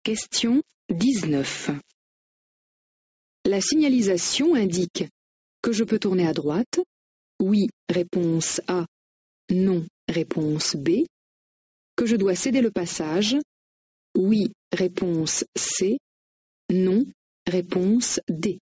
Question 19. La signalisation indique que je peux tourner à droite. Oui, réponse A. Non, réponse B. Que je dois céder le passage. Oui, réponse C. Non, réponse D.